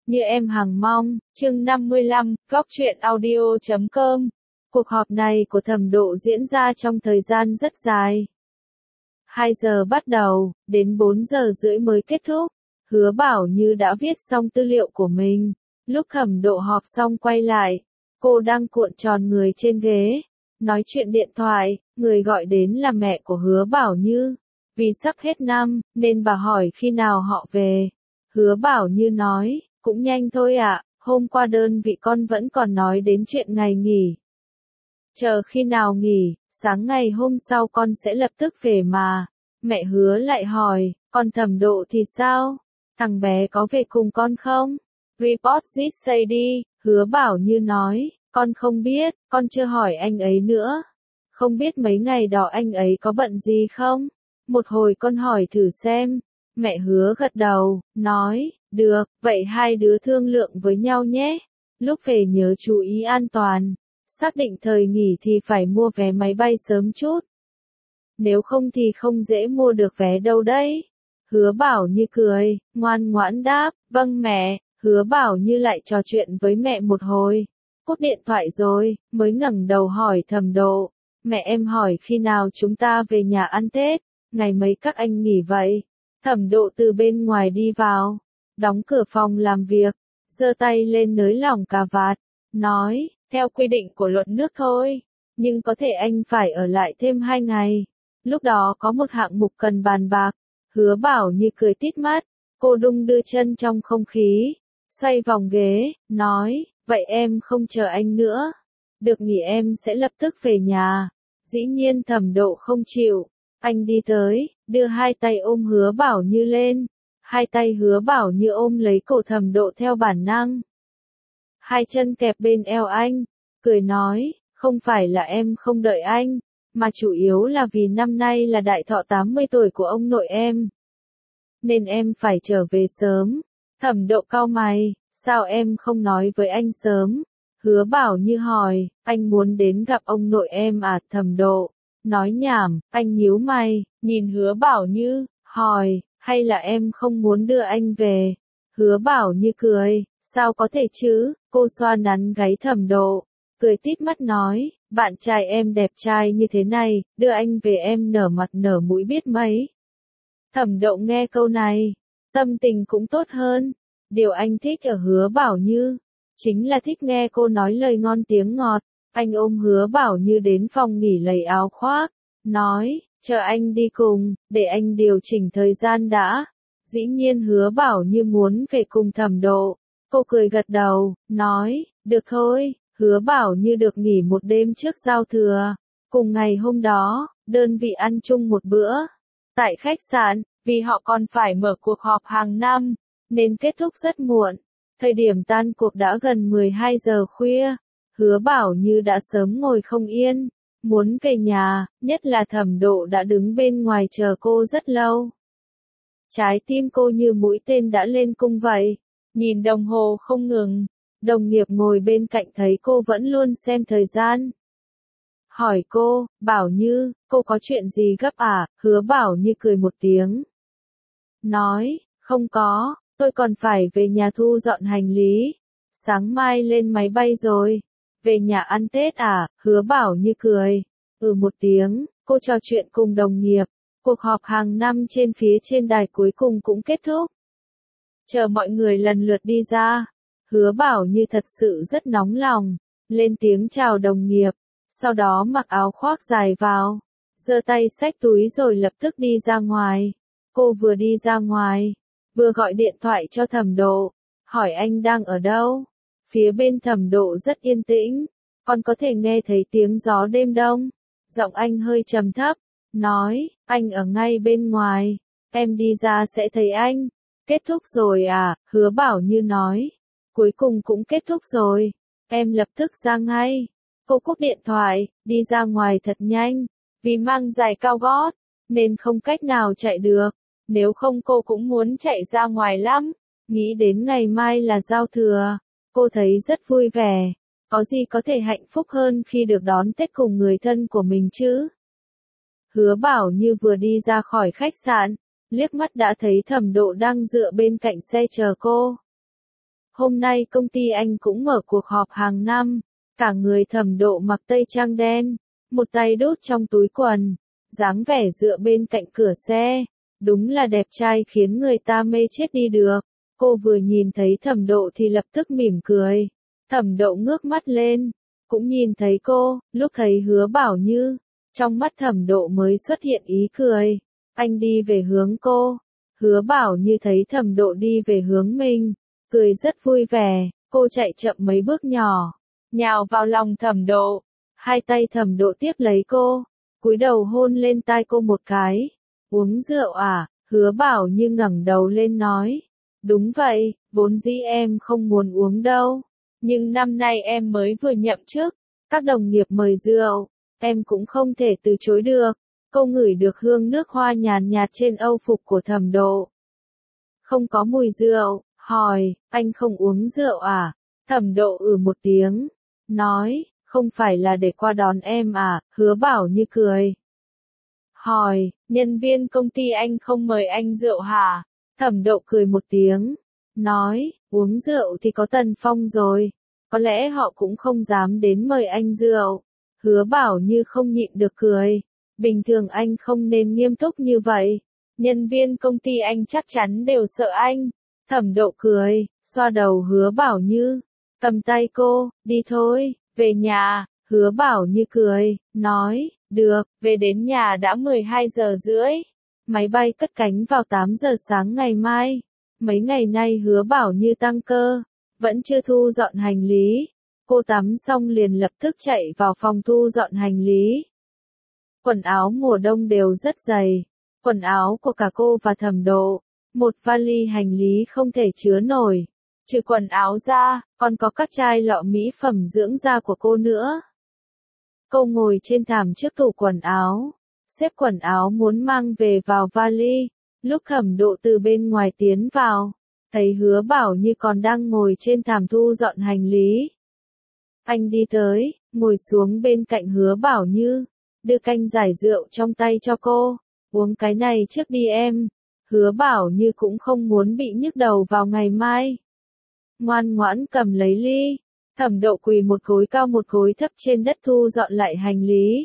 Như em hằng mong, chương 55, góc truyện audio.com. Cuộc họp này của Thẩm Độ diễn ra trong thời gian rất dài. 2 giờ bắt đầu, đến 4 giờ rưỡi mới kết thúc. Hứa Bảo Như đã viết xong tư liệu của mình. Lúc Thẩm Độ họp xong quay lại, cô đang cuộn tròn người trên ghế, nói chuyện điện thoại, người gọi đến là mẹ của Hứa Bảo Như. Vì sắp hết năm, nên bà hỏi khi nào họ về. Hứa Bảo Như nói, cũng nhanh thôi ạ, hôm qua đơn vị con vẫn còn nói đến chuyện ngày nghỉ. Chờ khi nào nghỉ, sáng ngày hôm sau con sẽ lập tức về mà. Mẹ Hứa lại hỏi, con Thẩm Độ thì sao? Thằng bé có về cùng con không? Report this say đi, Hứa Bảo Như nói, con không biết, con chưa hỏi anh ấy nữa. Không biết mấy ngày đó anh ấy có bận gì không? Một hồi con hỏi thử xem. Mẹ Hứa gật đầu, nói, được, vậy hai đứa thương lượng với nhau nhé. Lúc về nhớ chú ý an toàn. Xác định thời nghỉ thì phải mua vé máy bay sớm chút. Nếu không thì không dễ mua được vé đâu đấy. Hứa Bảo Như cười, ngoan ngoãn đáp, vâng mẹ. Hứa Bảo Như lại trò chuyện với mẹ một hồi. Cúp điện thoại rồi, mới ngẩng đầu hỏi Thẩm Độ. Mẹ em hỏi khi nào chúng ta về nhà ăn Tết, ngày mấy các anh nghỉ vậy? Thẩm Độ từ bên ngoài đi vào, đóng cửa phòng làm việc, giơ tay lên nới lỏng cà vạt, nói, theo quy định của luật nước thôi, nhưng có thể anh phải ở lại thêm 2 ngày. Lúc đó có một hạng mục cần bàn bạc. Hứa Bảo Như cười tít mắt, cô đung đưa chân trong không khí, xoay vòng ghế, nói, vậy em không chờ anh nữa. Được nghỉ em sẽ lập tức về nhà. Dĩ nhiên Thẩm Độ không chịu. Anh đi tới, đưa hai tay ôm Hứa Bảo Như lên. Hai tay Hứa Bảo Như ôm lấy cổ Thẩm Độ theo bản năng. Hai chân kẹp bên eo anh, cười nói, không phải là em không đợi anh, mà chủ yếu là vì năm nay là đại thọ 80 tuổi của ông nội em. Nên em phải trở về sớm. Thẩm Độ cau mày, sao em không nói với anh sớm? Hứa Bảo Như hỏi, anh muốn đến gặp ông nội em à? Thẩm Độ nói nhảm, anh nhíu mày, nhìn Hứa Bảo Như, hỏi, hay là em không muốn đưa anh về? Hứa Bảo Như cười, sao có thể chứ? Cô xoa nắn gáy Thẩm Độ, cười tít mắt nói, bạn trai em đẹp trai như thế này, đưa anh về em nở mặt nở mũi biết mấy. Thẩm Độ nghe câu này, tâm tình cũng tốt hơn. Điều anh thích ở Hứa Bảo Như chính là thích nghe cô nói lời ngon tiếng ngọt. Anh ôm Hứa Bảo Như đến phòng nghỉ lấy áo khoác, nói, chờ anh đi cùng, để anh điều chỉnh thời gian đã. Dĩ nhiên Hứa Bảo Như muốn về cùng Thẩm Độ. Cô cười gật đầu, nói, được thôi. Hứa Bảo Như được nghỉ một đêm trước giao thừa. Cùng ngày hôm đó, đơn vị ăn chung một bữa tại khách sạn, vì họ còn phải mở cuộc họp hàng năm, nên kết thúc rất muộn. Thời điểm tan cuộc đã gần 12 giờ khuya. Hứa Bảo Như đã sớm ngồi không yên, muốn về nhà, nhất là Thẩm Độ đã đứng bên ngoài chờ cô rất lâu. Trái tim cô như mũi tên đã lên cung vậy, nhìn đồng hồ không ngừng. Đồng nghiệp ngồi bên cạnh thấy cô vẫn luôn xem thời gian. Hỏi cô, Bảo Như, cô có chuyện gì gấp à? Hứa Bảo Như cười một tiếng. Nói, không có, tôi còn phải về nhà thu dọn hành lý. Sáng mai lên máy bay rồi. Về nhà ăn Tết à? Hứa Bảo Như cười. Một tiếng, cô trò chuyện cùng đồng nghiệp. Cuộc họp hàng năm trên phía trên đài cuối cùng cũng kết thúc. Chờ mọi người lần lượt đi ra. Hứa Bảo Như thật sự rất nóng lòng. Lên tiếng chào đồng nghiệp. Sau đó mặc áo khoác dài vào. Giơ tay xách túi rồi lập tức đi ra ngoài. Cô vừa đi ra ngoài, vừa gọi điện thoại cho Thẩm Độ. Hỏi anh đang ở đâu? Phía bên Thẩm Độ rất yên tĩnh. Con có thể nghe thấy tiếng gió đêm đông. Giọng anh hơi trầm thấp. Nói, anh ở ngay bên ngoài. Em đi ra sẽ thấy anh. Kết thúc rồi à? Hứa Bảo Như nói. Cuối cùng cũng kết thúc rồi. Em lập tức ra ngay. Cô cúp điện thoại, đi ra ngoài thật nhanh. Vì mang giày cao gót, nên không cách nào chạy được. Nếu không cô cũng muốn chạy ra ngoài lắm. Nghĩ đến ngày mai là giao thừa. Cô thấy rất vui vẻ. Có gì có thể hạnh phúc hơn khi được đón Tết cùng người thân của mình chứ? Hứa Bảo Như vừa đi ra khỏi khách sạn, liếc mắt đã thấy Thẩm Độ đang dựa bên cạnh xe chờ cô. hôm nay công ty anh cũng mở cuộc họp hàng năm. Cả người Thẩm Độ mặc tây trang đen, một tay đút trong túi quần, dáng vẻ dựa bên cạnh cửa xe. Đúng là đẹp trai khiến người ta mê chết đi được. Cô vừa nhìn thấy Thẩm Độ thì lập tức mỉm cười. Thẩm Độ ngước mắt lên, cũng nhìn thấy cô, lúc thấy Hứa Bảo Như, trong mắt Thẩm Độ mới xuất hiện ý cười. Anh đi về hướng cô, Hứa Bảo Như thấy Thẩm Độ đi về hướng mình, cười rất vui vẻ. Cô chạy chậm mấy bước nhỏ, nhào vào lòng Thẩm Độ, hai tay Thẩm Độ tiếp lấy cô, cúi đầu hôn lên tai cô một cái. Uống rượu à? Hứa Bảo Như ngẩng đầu lên nói. Đúng vậy, vốn dĩ em không muốn uống đâu, nhưng năm nay em mới vừa nhậm chức, các đồng nghiệp mời rượu, em cũng không thể từ chối được. Cô ngửi được hương nước hoa nhàn nhạt trên âu phục của Thẩm Độ. Không có mùi rượu, hỏi, anh không uống rượu à? Thẩm Độ một tiếng, nói, không phải là để qua đón em à? Hứa Bảo Như cười. Hỏi, nhân viên công ty anh không mời anh rượu hả? Thẩm Độ cười một tiếng, nói, uống rượu thì có Tần Phong rồi, có lẽ họ cũng không dám đến mời anh rượu. Hứa Bảo Như không nhịn được cười, bình thường anh không nên nghiêm túc như vậy, nhân viên công ty anh chắc chắn đều sợ anh. Thẩm Độ cười, xoa đầu Hứa Bảo Như, cầm tay cô, đi thôi, về nhà. Hứa Bảo Như cười, nói, được, về đến nhà đã 12 giờ rưỡi. Máy bay cất cánh vào 8 giờ sáng ngày mai. Mấy ngày nay Hứa Bảo Như tăng cơ, vẫn chưa thu dọn hành lý. Cô tắm xong liền lập tức chạy vào phòng thu dọn hành lý. Quần áo mùa đông đều rất dày. Quần áo của cả cô và Thẩm Độ. Một vali hành lý không thể chứa nổi. Trừ quần áo ra, còn có các chai lọ mỹ phẩm dưỡng da của cô nữa. Cô ngồi trên thảm trước tủ quần áo, xếp quần áo muốn mang về vào vali. Lúc Thẩm Độ từ bên ngoài tiến vào, thấy Hứa Bảo Như còn đang ngồi trên thảm thu dọn hành lý. Anh đi tới, ngồi xuống bên cạnh Hứa Bảo Như, đưa canh giải rượu trong tay cho cô. Uống cái này trước đi em. Hứa Bảo Như cũng không muốn bị nhức đầu vào ngày mai. Ngoan ngoãn cầm lấy ly. Thẩm Độ quỳ một gối cao một gối thấp trên đất thu dọn lại hành lý.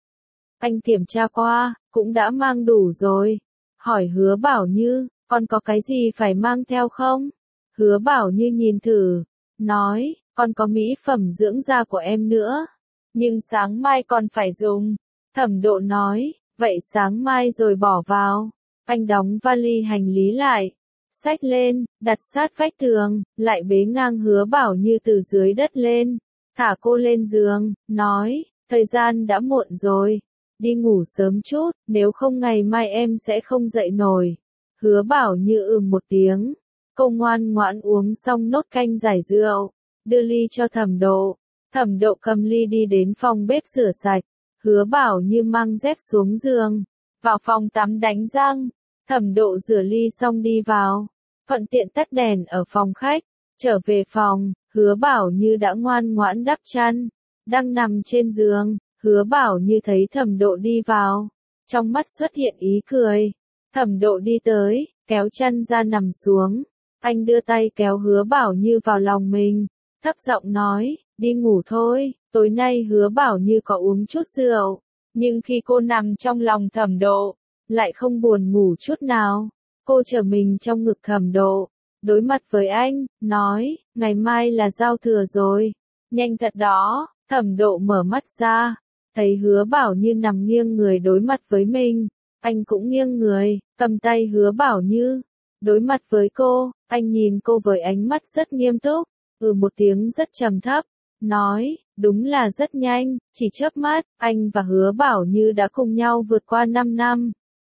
Anh kiểm tra qua, cũng đã mang đủ rồi. Hỏi Hứa Bảo Như, còn có cái gì phải mang theo không? Hứa Bảo Như nhìn thử, nói, còn có mỹ phẩm dưỡng da của em nữa. Nhưng sáng mai còn phải dùng. Thẩm Độ nói, vậy sáng mai rồi bỏ vào. Anh đóng vali hành lý lại, xách lên, đặt sát vách tường, lại bế ngang Hứa Bảo Như từ dưới đất lên, thả cô lên giường, nói, thời gian đã muộn rồi, đi ngủ sớm chút, nếu không ngày mai em sẽ không dậy nổi. Hứa Bảo Như một tiếng, cô ngoan ngoãn uống xong nốt canh giải rượu, đưa ly cho Thẩm Độ. Thẩm Độ cầm ly đi đến phòng bếp rửa sạch, Hứa Bảo Như mang dép xuống giường, vào phòng tắm đánh răng. Thẩm Độ rửa ly xong đi vào, thuận tiện tắt đèn ở phòng khách, trở về phòng, Hứa Bảo Như đã ngoan ngoãn đắp chăn, đang nằm trên giường. Hứa Bảo Như thấy Thẩm Độ đi vào, trong mắt xuất hiện ý cười. Thẩm Độ đi tới, kéo chăn ra nằm xuống, anh đưa tay kéo Hứa Bảo Như vào lòng mình, thấp giọng nói, đi ngủ thôi. Tối nay Hứa Bảo Như có uống chút rượu, nhưng khi cô nằm trong lòng Thẩm Độ, lại không buồn ngủ chút nào. Cô trở mình trong ngực Thẩm Độ, đối mặt với anh, nói, ngày mai là giao thừa rồi. Nhanh thật đó. Thẩm Độ mở mắt ra, thấy Hứa Bảo Như nằm nghiêng người đối mặt với mình. Anh cũng nghiêng người, cầm tay Hứa Bảo Như, đối mặt với cô. Anh nhìn cô với ánh mắt rất nghiêm túc, một tiếng rất trầm thấp, nói, đúng là rất nhanh, chỉ chớp mắt, anh và Hứa Bảo Như đã cùng nhau vượt qua 5 năm.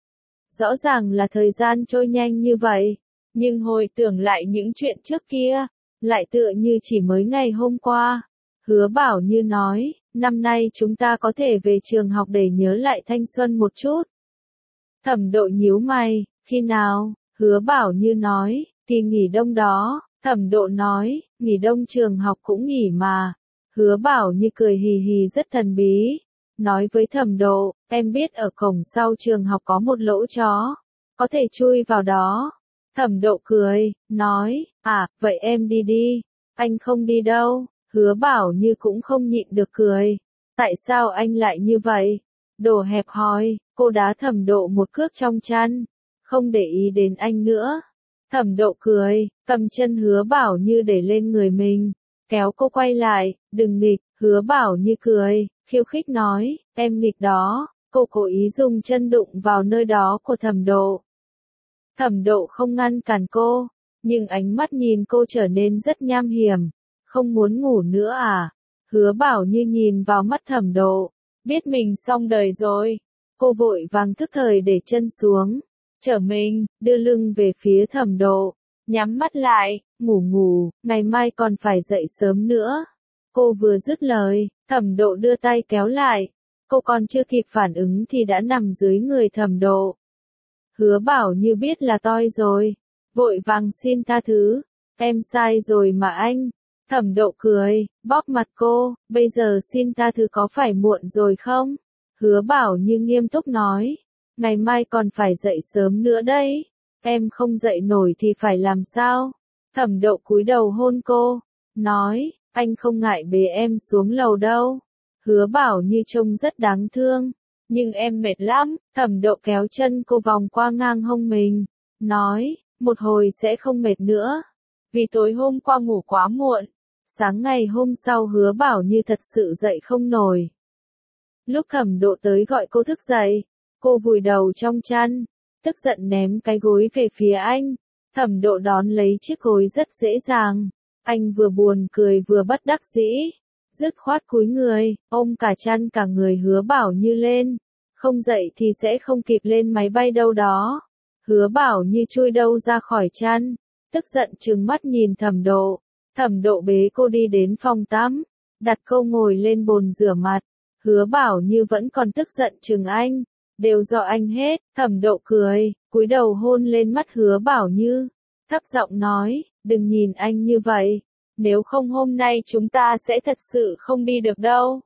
Rõ ràng là thời gian trôi nhanh như vậy, nhưng hồi tưởng lại những chuyện trước kia, lại tựa như chỉ mới ngày hôm qua. Hứa Bảo Như nói, năm nay chúng ta có thể về trường học để nhớ lại thanh xuân một chút. Thẩm Độ nhíu mày, khi nào? Hứa Bảo Như nói, kỳ nghỉ đông đó. Thẩm Độ nói, nghỉ đông trường học cũng nghỉ mà. Hứa Bảo Như cười hì hì rất thần bí, nói với Thẩm Độ, em biết ở cổng sau trường học có một lỗ chó, có thể chui vào đó. Thẩm Độ cười, nói, vậy em đi đi. Anh không đi đâu. Hứa Bảo Như cũng không nhịn được cười. Tại sao anh lại như vậy? Đồ hẹp hòi, cô đá Thẩm Độ một cước trong chân. Không để ý đến anh nữa. Thẩm Độ cười, cầm chân Hứa Bảo Như để lên người mình. Kéo cô quay lại, đừng nghịch. Hứa Bảo Như cười, khiêu khích nói, em nghịch đó. Cô cố ý dùng chân đụng vào nơi đó của Thẩm Độ. Thẩm Độ không ngăn cản cô, nhưng ánh mắt nhìn cô trở nên rất nham hiểm. Không muốn ngủ nữa à? Hứa Bảo Như nhìn vào mắt Thẩm Độ, biết mình xong đời rồi. Cô vội vàng thức thời để chân xuống, trở mình, đưa lưng về phía Thẩm Độ, nhắm mắt lại, ngủ, ngày mai còn phải dậy sớm nữa. Cô vừa dứt lời, Thẩm Độ đưa tay kéo lại. Cô còn chưa kịp phản ứng thì đã nằm dưới người Thẩm Độ. Hứa Bảo Như biết là toi rồi, vội vàng xin tha thứ. Em sai rồi mà anh. Thẩm Độ cười, bóp mặt cô, bây giờ xin tha thứ có phải muộn rồi không? Hứa Bảo Như nghiêm túc nói, ngày mai còn phải dậy sớm nữa đấy. Em không dậy nổi thì phải làm sao? Thẩm Độ cúi đầu hôn cô, nói, anh không ngại bế em xuống lầu đâu. Hứa Bảo Như trông rất đáng thương. Nhưng em mệt lắm. Thẩm Độ kéo chân cô vòng qua ngang hông mình, nói, một hồi sẽ không mệt nữa. Vì tối hôm qua ngủ quá muộn. Sáng ngày hôm sau Hứa Bảo Như thật sự dậy không nổi. Lúc Thẩm Độ tới gọi cô thức dậy, cô vùi đầu trong chăn, tức giận ném cái gối về phía anh. Thẩm Độ đón lấy chiếc gối rất dễ dàng. Anh vừa buồn cười vừa bất đắc dĩ. Dứt khoát cúi người, ôm cả chăn cả người Hứa Bảo Như lên. Không dậy thì sẽ không kịp lên máy bay đâu đó. Hứa Bảo Như chui đâu ra khỏi chăn, tức giận trừng mắt nhìn Thẩm Độ. Thẩm Độ bế cô đi đến phòng tắm, đặt cô ngồi lên bồn rửa mặt. Hứa Bảo Như vẫn còn tức giận trừng anh, đều do anh hết. Thẩm Độ cười, cúi đầu hôn lên mắt Hứa Bảo Như, thấp giọng nói, đừng nhìn anh như vậy. Nếu không hôm nay chúng ta sẽ thật sự không đi được đâu.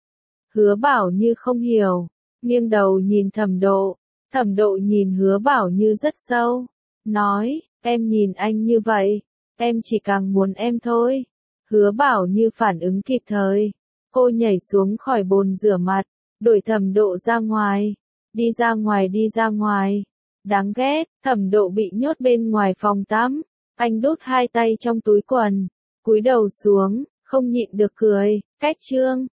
Hứa Bảo Như không hiểu, nghiêng đầu nhìn Thẩm Độ. Thẩm Độ nhìn Hứa Bảo Như rất sâu, nói, em nhìn anh như vậy, em chỉ càng muốn em thôi. Hứa Bảo Như phản ứng kịp thời, cô nhảy xuống khỏi bồn rửa mặt, đuổi Thẩm Độ ra ngoài. Đi ra ngoài, đi ra ngoài. Đáng ghét. Thẩm Độ bị nhốt bên ngoài phòng tắm. Anh đút hai tay trong túi quần, cúi đầu xuống, không nhịn được cười. Cách chương